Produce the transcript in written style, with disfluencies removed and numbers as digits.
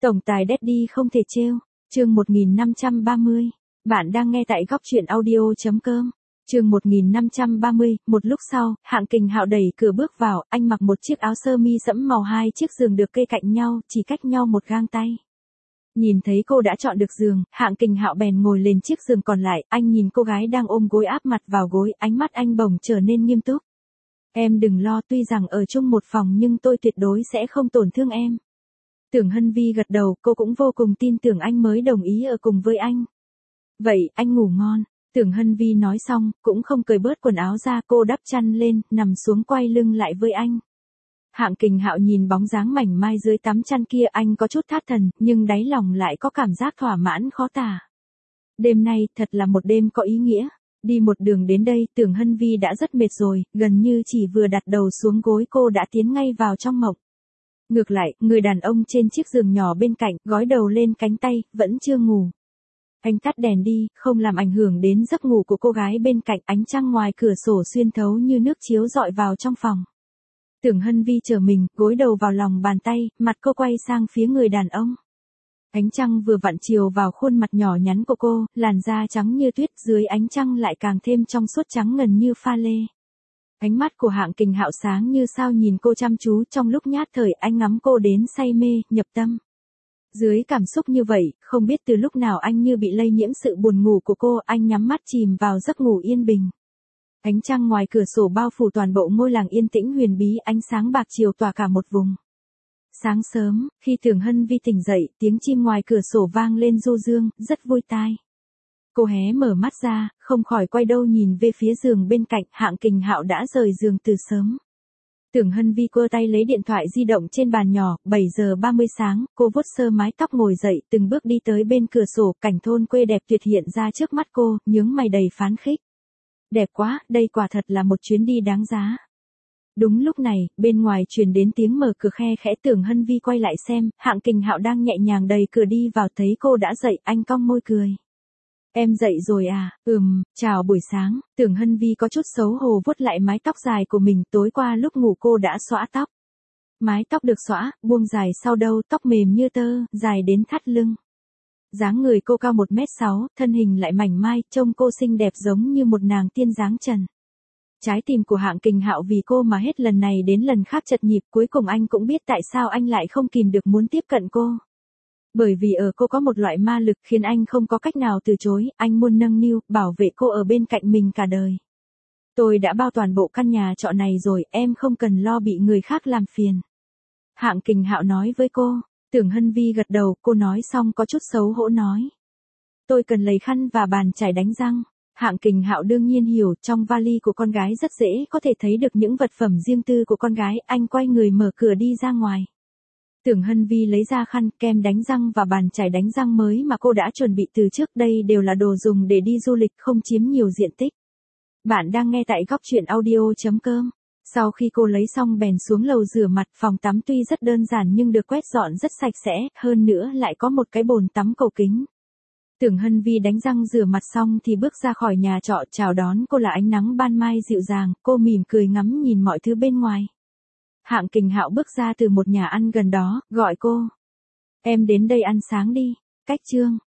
Tổng tài Daddy không thể trêu. Chương 1530. Bạn đang nghe tại góc truyện audio.com. Chương 1530, một lúc sau, Hạng Kình Hạo đẩy cửa bước vào, anh mặc một chiếc áo sơ mi sẫm màu, hai chiếc giường được kê cạnh nhau, chỉ cách nhau một gang tay. Nhìn thấy cô đã chọn được giường, Hạng Kình Hạo bèn ngồi lên chiếc giường còn lại, anh nhìn cô gái đang ôm gối áp mặt vào gối, ánh mắt anh bỗng trở nên nghiêm túc. Em đừng lo, tuy rằng ở chung một phòng nhưng tôi tuyệt đối sẽ không tổn thương em. Tưởng Hân Vi gật đầu, cô cũng vô cùng tin tưởng anh mới đồng ý ở cùng với anh. Vậy, anh ngủ ngon. Tưởng Hân Vi nói xong, cũng không cởi bớt quần áo ra, cô đắp chăn lên, nằm xuống quay lưng lại với anh. Hạng Kình Hạo nhìn bóng dáng mảnh mai dưới tấm chăn kia, anh có chút thất thần, nhưng đáy lòng lại có cảm giác thỏa mãn khó tả. Đêm nay, thật là một đêm có ý nghĩa. Đi một đường đến đây, Tưởng Hân Vi đã rất mệt rồi, gần như chỉ vừa đặt đầu xuống gối cô đã tiến ngay vào trong mộng. Ngược lại, người đàn ông trên chiếc giường nhỏ bên cạnh, gối đầu lên cánh tay, vẫn chưa ngủ. Anh tắt đèn đi, không làm ảnh hưởng đến giấc ngủ của cô gái bên cạnh, ánh trăng ngoài cửa sổ xuyên thấu như nước chiếu rọi vào trong phòng. Tưởng Hân Vi trở mình, gối đầu vào lòng bàn tay, mặt cô quay sang phía người đàn ông. Ánh trăng vừa vặn chiếu vào khuôn mặt nhỏ nhắn của cô, làn da trắng như tuyết, dưới ánh trăng lại càng thêm trong suốt trắng ngần như pha lê. Ánh mắt của Hạng Kình Hạo sáng như sao nhìn cô chăm chú, trong lúc nhát thời anh ngắm cô đến say mê, nhập tâm. Dưới cảm xúc như vậy, không biết từ lúc nào anh như bị lây nhiễm sự buồn ngủ của cô, anh nhắm mắt chìm vào giấc ngủ yên bình. Ánh trăng ngoài cửa sổ bao phủ toàn bộ ngôi làng yên tĩnh huyền bí, ánh sáng bạc chiều tỏa cả một vùng. Sáng sớm, khi Tưởng Hân Vi tỉnh dậy, tiếng chim ngoài cửa sổ vang lên du dương, rất vui tai. Cô hé mở mắt ra, không khỏi quay đầu nhìn về phía giường bên cạnh, Hạng Kình Hạo đã rời giường từ sớm. Tưởng Hân Vi quơ tay lấy điện thoại di động trên bàn nhỏ, 7 giờ 30 sáng, cô vuốt sơ mái tóc ngồi dậy, từng bước đi tới bên cửa sổ, cảnh thôn quê đẹp tuyệt hiện ra trước mắt cô, nhướng mày đầy phán khích. Đẹp quá, đây quả thật là một chuyến đi đáng giá. Đúng lúc này, bên ngoài truyền đến tiếng mở cửa khe khẽ. Tưởng Hân Vi quay lại xem, Hạng Kình Hạo đang nhẹ nhàng đẩy cửa đi vào, thấy cô đã dậy, anh cong môi cười. Em dậy rồi à? Chào buổi sáng. Tưởng Hân Vi có chút xấu hổ vuốt lại mái tóc dài của mình, tối qua lúc ngủ cô đã xõa tóc. Mái tóc được xõa, buông dài sau đầu, tóc mềm như tơ, dài đến thắt lưng. Dáng người cô cao 1m6, thân hình lại mảnh mai, trông cô xinh đẹp giống như một nàng tiên dáng trần. Trái tim của Hạng Kình Hạo vì cô mà hết lần này đến lần khác chật nhịp, cuối cùng anh cũng biết tại sao anh lại không kìm được muốn tiếp cận cô. Bởi vì ở cô có một loại ma lực khiến anh không có cách nào từ chối, anh muốn nâng niu, bảo vệ cô ở bên cạnh mình cả đời. Tôi đã bao toàn bộ căn nhà trọ này rồi, em không cần lo bị người khác làm phiền. Hạng Kình Hạo nói với cô. Tưởng Hân Vi gật đầu, cô nói xong có chút xấu hổ nói. Tôi cần lấy khăn và bàn chải đánh răng. Hạng Kình Hạo đương nhiên hiểu, trong vali của con gái rất dễ có thể thấy được những vật phẩm riêng tư của con gái, anh quay người mở cửa đi ra ngoài. Tưởng Hân Vi lấy ra khăn, kem đánh răng và bàn chải đánh răng mới mà cô đã chuẩn bị từ trước, đây đều là đồ dùng để đi du lịch, không chiếm nhiều diện tích. Bạn đang nghe tại góc truyện audio.com. Sau khi cô lấy xong bèn xuống lầu rửa mặt, phòng tắm tuy rất đơn giản nhưng được quét dọn rất sạch sẽ, hơn nữa lại có một cái bồn tắm cầu kính. Tưởng Hân Vi đánh răng rửa mặt xong thì bước ra khỏi nhà trọ, chào đón cô là ánh nắng ban mai dịu dàng, cô mỉm cười ngắm nhìn mọi thứ bên ngoài. Hạng Kình Hạo bước ra từ một nhà ăn gần đó, gọi cô. Em đến đây ăn sáng đi. Cách chương.